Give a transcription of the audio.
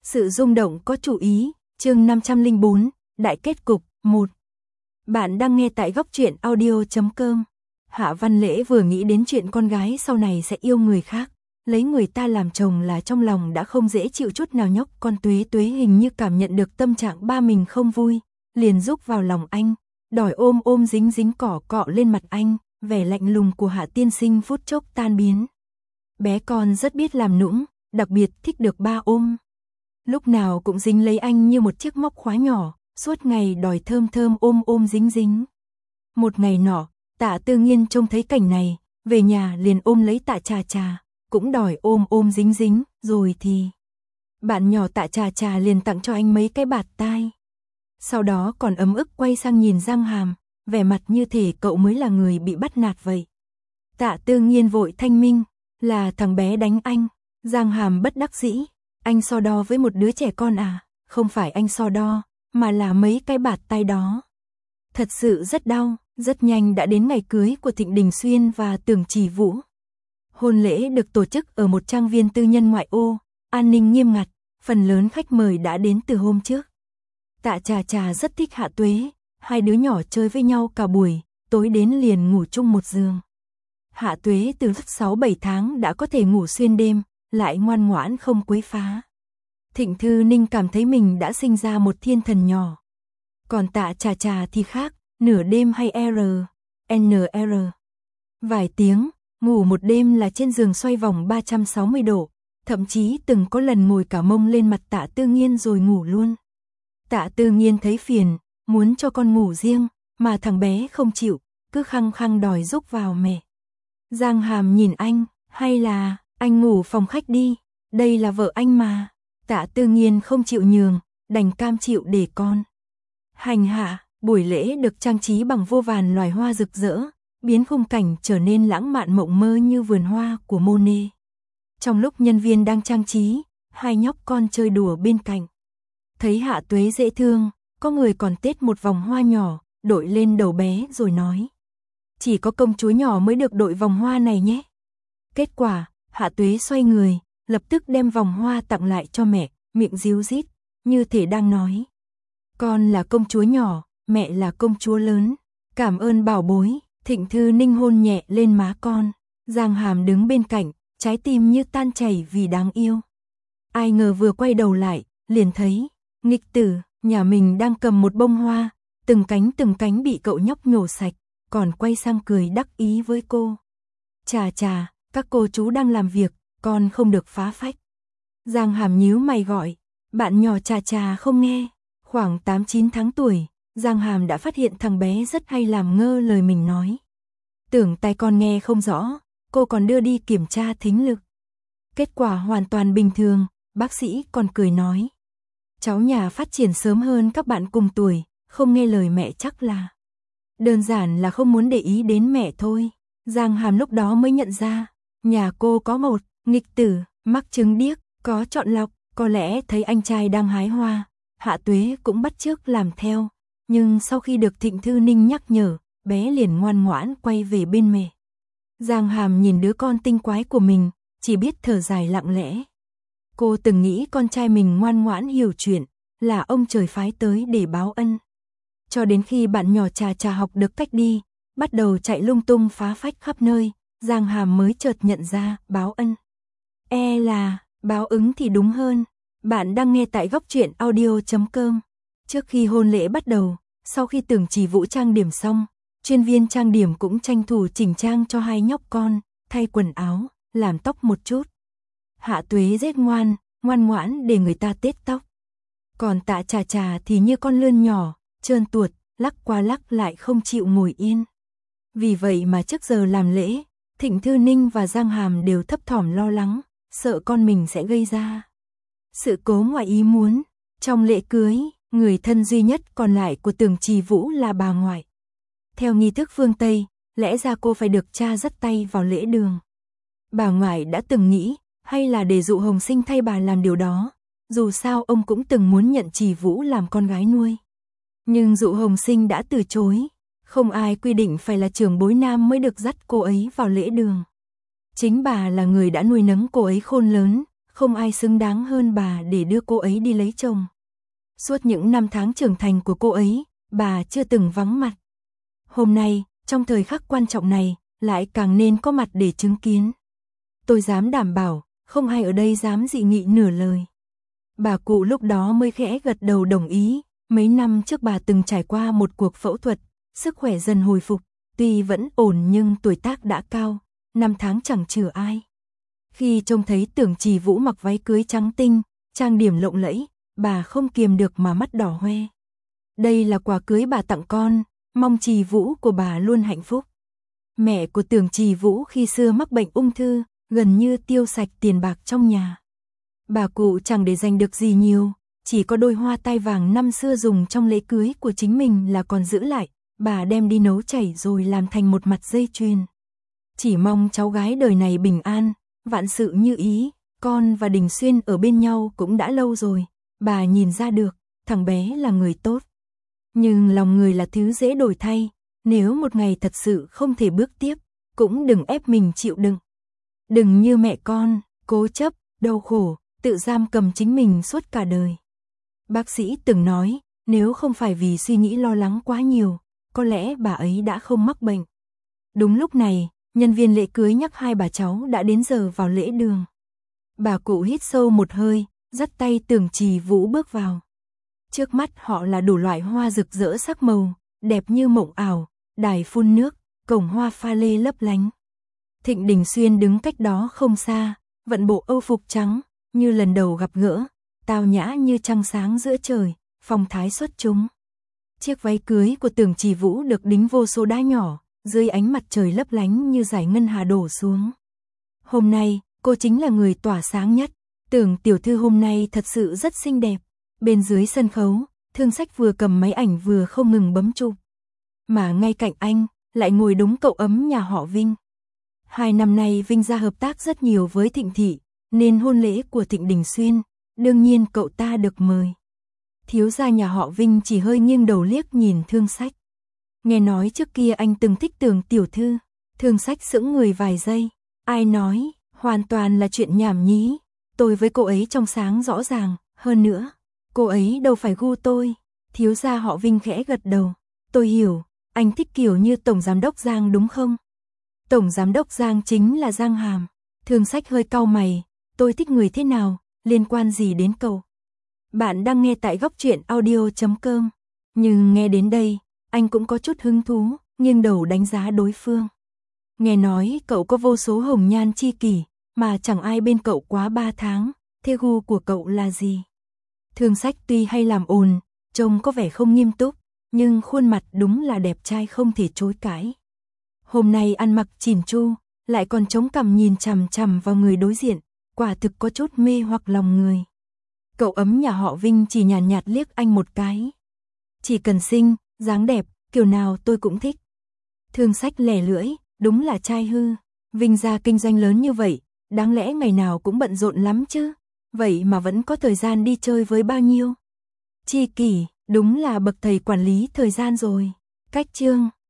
Sự rung động có chủ ý, chương 504, Đại kết cục, 1. Bạn đang nghe tại góc truyện audio.com. Hạ Văn Lễ vừa nghĩ đến chuyện con gái sau này sẽ yêu người khác, lấy người ta làm chồng là trong lòng đã không dễ chịu chút nào. Nhóc con Tuế Tuế hình như cảm nhận được tâm trạng ba mình không vui, liền rúc vào lòng anh, đòi ôm ôm dính dính cỏ cọ lên mặt anh, vẻ lạnh lùng của Hạ tiên sinh phút chốc tan biến. Bé con rất biết làm nũng, đặc biệt thích được ba ôm. Lúc nào cũng dính lấy anh như một chiếc móc khóa nhỏ, suốt ngày đòi thơm thơm ôm ôm dính dính. Một ngày nọ, Tạ Tư Nghiên trông thấy cảnh này, về nhà liền ôm lấy Tạ Trà Trà, cũng đòi ôm ôm dính dính, rồi thì bạn nhỏ Tạ Trà Trà liền tặng cho anh mấy cái bạt tai. Sau đó còn ấm ức quay sang nhìn Giang Hàm, vẻ mặt như thể cậu mới là người bị bắt nạt vậy. Tạ Tư Nghiên vội thanh minh, là thằng bé đánh anh. Giang Hàm bất đắc dĩ, anh so đo với một đứa trẻ con à? Không phải anh so đo, mà là mấy cái bạt tay đó. Thật sự rất đau. Rất nhanh đã đến ngày cưới của Thịnh Đình Xuyên và Tưởng Chỉ Vũ. Hôn lễ được tổ chức ở một trang viên tư nhân ngoại ô, an ninh nghiêm ngặt, phần lớn khách mời đã đến từ hôm trước. Tạ Trà Trà rất thích Hạ Tuế, hai đứa nhỏ chơi với nhau cả buổi, tối đến liền ngủ chung một giường. Hạ Tuế từ lúc 6-7 tháng đã có thể ngủ xuyên đêm, lại ngoan ngoãn không quấy phá. Thịnh Thư Ninh cảm thấy mình đã sinh ra một thiên thần nhỏ. Còn Tạ Trà Trà thì khác, nửa đêm hay NR. Vài tiếng, ngủ một đêm là trên giường xoay vòng 360 độ, thậm chí từng có lần ngồi cả mông lên mặt Tạ Tư Nghiên rồi ngủ luôn. Tạ Tư Nghiên thấy phiền, muốn cho con ngủ riêng, mà thằng bé không chịu, cứ khăng khăng đòi rúc vào mẹ. Giang Hàm nhìn anh, hay là anh ngủ phòng khách đi, đây là vợ anh mà. Tạ Tư Nghiên không chịu nhường, đành cam chịu để con hành hạ. Buổi lễ được trang trí bằng vô vàn loài hoa rực rỡ, biến khung cảnh trở nên lãng mạn mộng mơ như vườn hoa của Monet. Trong lúc nhân viên đang trang trí, hai nhóc con chơi đùa bên cạnh. Thấy Hạ Tuế dễ thương, có người còn tết một vòng hoa nhỏ, đội lên đầu bé rồi nói: chỉ có công chúa nhỏ mới được đội vòng hoa này nhé. Kết quả, Hạ Tuế xoay người, lập tức đem vòng hoa tặng lại cho mẹ, miệng ríu rít, như thể đang nói: con là công chúa nhỏ, mẹ là công chúa lớn, cảm ơn bảo bối. Thịnh Thư Ninh hôn nhẹ lên má con, Giang Hàm đứng bên cạnh, trái tim như tan chảy vì đáng yêu. Ai ngờ vừa quay đầu lại, liền thấy nghịch tử, nhà mình đang cầm một bông hoa, từng cánh bị cậu nhóc nhổ sạch, còn quay sang cười đắc ý với cô. Trà Trà, các cô chú đang làm việc, con không được phá phách. Giang Hàm nhíu mày gọi, bạn nhỏ Trà Trà không nghe. Khoảng 8-9 tháng tuổi, Giang Hàm đã phát hiện thằng bé rất hay làm ngơ lời mình nói. Tưởng tai con nghe không rõ, cô còn đưa đi kiểm tra thính lực. Kết quả hoàn toàn bình thường, bác sĩ còn cười nói: cháu nhà phát triển sớm hơn các bạn cùng tuổi, không nghe lời mẹ chắc là đơn giản là không muốn để ý đến mẹ thôi. Giang Hàm lúc đó mới nhận ra, nhà cô có một nghịch tử, mắc chứng điếc, có chọn lọc, có lẽ thấy anh trai đang hái hoa, Hạ Tuế cũng bắt chước làm theo. Nhưng sau khi được Thịnh Thư Ninh nhắc nhở, bé liền ngoan ngoãn quay về bên mẹ. Giang Hàm nhìn đứa con tinh quái của mình, chỉ biết thở dài lặng lẽ. Cô từng nghĩ con trai mình ngoan ngoãn hiểu chuyện, là ông trời phái tới để báo ân. Cho đến khi bạn nhỏ Trà Trà học được cách đi, bắt đầu chạy lung tung phá phách khắp nơi, Giang Hàm mới chợt nhận ra báo ân. Là báo ứng thì đúng hơn. Bạn đang nghe tại góc truyện audio.com. Trước khi hôn lễ bắt đầu, sau khi Tưởng Chỉ Vũ trang điểm xong, chuyên viên trang điểm cũng tranh thủ chỉnh trang cho hai nhóc con, thay quần áo, làm tóc một chút. Hạ Tuế rất ngoan ngoãn để người ta tết tóc. Còn Tạ Trà Trà thì như con lươn nhỏ, trơn tuột, lắc qua lắc lại không chịu ngồi yên. Vì vậy mà trước giờ làm lễ, Thịnh Thư Ninh và Giang Hàm đều thấp thỏm lo lắng, sợ con mình sẽ gây ra sự cố ngoài ý muốn. Trong lễ cưới, người thân duy nhất còn lại của Tưởng Chỉ Vũ là bà ngoại. Theo nghi thức phương Tây, lẽ ra cô phải được cha dắt tay vào lễ đường. Bà ngoại đã từng nghĩ, hay là để Dụ Hồng Sinh thay bà làm điều đó, dù sao ông cũng từng muốn nhận Chỉ Vũ làm con gái nuôi. Nhưng Dụ Hồng Sinh đã từ chối, không ai quy định phải là trưởng bối nam mới được dắt cô ấy vào lễ đường. Chính bà là người đã nuôi nấng cô ấy khôn lớn, không ai xứng đáng hơn bà để đưa cô ấy đi lấy chồng. Suốt những năm tháng trưởng thành của cô ấy, bà chưa từng vắng mặt. Hôm nay, trong thời khắc quan trọng này, lại càng nên có mặt để chứng kiến. Tôi dám đảm bảo, không ai ở đây dám dị nghị nửa lời. Bà cụ lúc đó mới khẽ gật đầu đồng ý. Mấy năm trước bà từng trải qua một cuộc phẫu thuật, sức khỏe dần hồi phục, tuy vẫn ổn nhưng tuổi tác đã cao, năm tháng chẳng chừa ai. Khi trông thấy Tưởng Trì Vũ mặc váy cưới trắng tinh, trang điểm lộng lẫy, bà không kiềm được mà mắt đỏ hoe. Đây là quà cưới bà tặng con, mong Trì Vũ của bà luôn hạnh phúc. Mẹ của Tưởng Trì Vũ khi xưa mắc bệnh ung thư, gần như tiêu sạch tiền bạc trong nhà. Bà cụ chẳng để dành được gì nhiều, chỉ có đôi hoa tai vàng năm xưa dùng trong lễ cưới của chính mình là còn giữ lại, bà đem đi nấu chảy rồi làm thành một mặt dây chuyền. Chỉ mong cháu gái đời này bình an, vạn sự như ý, con và Đình Xuyên ở bên nhau cũng đã lâu rồi, bà nhìn ra được, thằng bé là người tốt. Nhưng lòng người là thứ dễ đổi thay, nếu một ngày thật sự không thể bước tiếp, cũng đừng ép mình chịu đựng. Đừng như mẹ con, cố chấp, đau khổ, tự giam cầm chính mình suốt cả đời. Bác sĩ từng nói, nếu không phải vì suy nghĩ lo lắng quá nhiều, có lẽ bà ấy đã không mắc bệnh. Đúng lúc này, nhân viên lễ cưới nhắc hai bà cháu đã đến giờ vào lễ đường. Bà cụ hít sâu một hơi, dắt tay Tưởng Trì Vũ bước vào. Trước mắt họ là đủ loại hoa rực rỡ sắc màu, đẹp như mộng ảo, đài phun nước, cổng hoa pha lê lấp lánh. Thịnh Đình Xuyên đứng cách đó không xa, vận bộ âu phục trắng, như lần đầu gặp gỡ, tao nhã như trăng sáng giữa trời, phong thái xuất chúng. Chiếc váy cưới của Tưởng Trì Vũ được đính vô số đá nhỏ, dưới ánh mặt trời lấp lánh như dải ngân hà đổ xuống. Hôm nay, cô chính là người tỏa sáng nhất. Tưởng tiểu thư hôm nay thật sự rất xinh đẹp. Bên dưới sân khấu, Thương Sách vừa cầm máy ảnh vừa không ngừng bấm chụp. Mà ngay cạnh anh, lại ngồi đúng cậu ấm nhà họ Vinh. 2 năm nay Vinh gia hợp tác rất nhiều với Thịnh thị, nên hôn lễ của Thịnh Đình Xuyên, đương nhiên cậu ta được mời. Thiếu gia nhà họ Vinh chỉ hơi nghiêng đầu liếc nhìn Thương Sách. Nghe nói trước kia anh từng thích Tưởng tiểu thư. Thương Sách sững người vài giây. Ai nói, hoàn toàn là chuyện nhảm nhí. Tôi với cô ấy trong sáng rõ ràng, hơn nữa, cô ấy đâu phải gu tôi. Thiếu gia họ Vinh khẽ gật đầu. Tôi hiểu, anh thích kiểu như Tổng Giám đốc Giang đúng không? Tổng Giám đốc Giang chính là Giang Hàm. Thương Sách hơi cau mày. Tôi thích người thế nào, liên quan gì đến cậu? Bạn đang nghe tại Góc Truyện Audio.com. Nhưng nghe đến đây, anh cũng có chút hứng thú, nghiêng đầu đánh giá đối phương. Nghe nói cậu có vô số hồng nhan chi kỷ, mà chẳng ai bên cậu quá 3 tháng, thế gu của cậu là gì? Thương Sách tuy hay làm ồn, trông có vẻ không nghiêm túc, nhưng khuôn mặt đúng là đẹp trai không thể chối cãi. Hôm nay ăn mặc chỉn chu, lại còn chống cằm nhìn chằm chằm vào người đối diện, quả thực có chút mê hoặc lòng người. Cậu ấm nhà họ Vinh chỉ nhàn nhạt liếc anh một cái. Chỉ cần xinh, dáng đẹp, kiểu nào tôi cũng thích. Thương Sách lẻ lưỡi, đúng là trai hư. Vinh gia kinh doanh lớn như vậy, đáng lẽ ngày nào cũng bận rộn lắm chứ. Vậy mà vẫn có thời gian đi chơi với bao nhiêu. Chi kỷ, đúng là bậc thầy quản lý thời gian rồi. Cách chương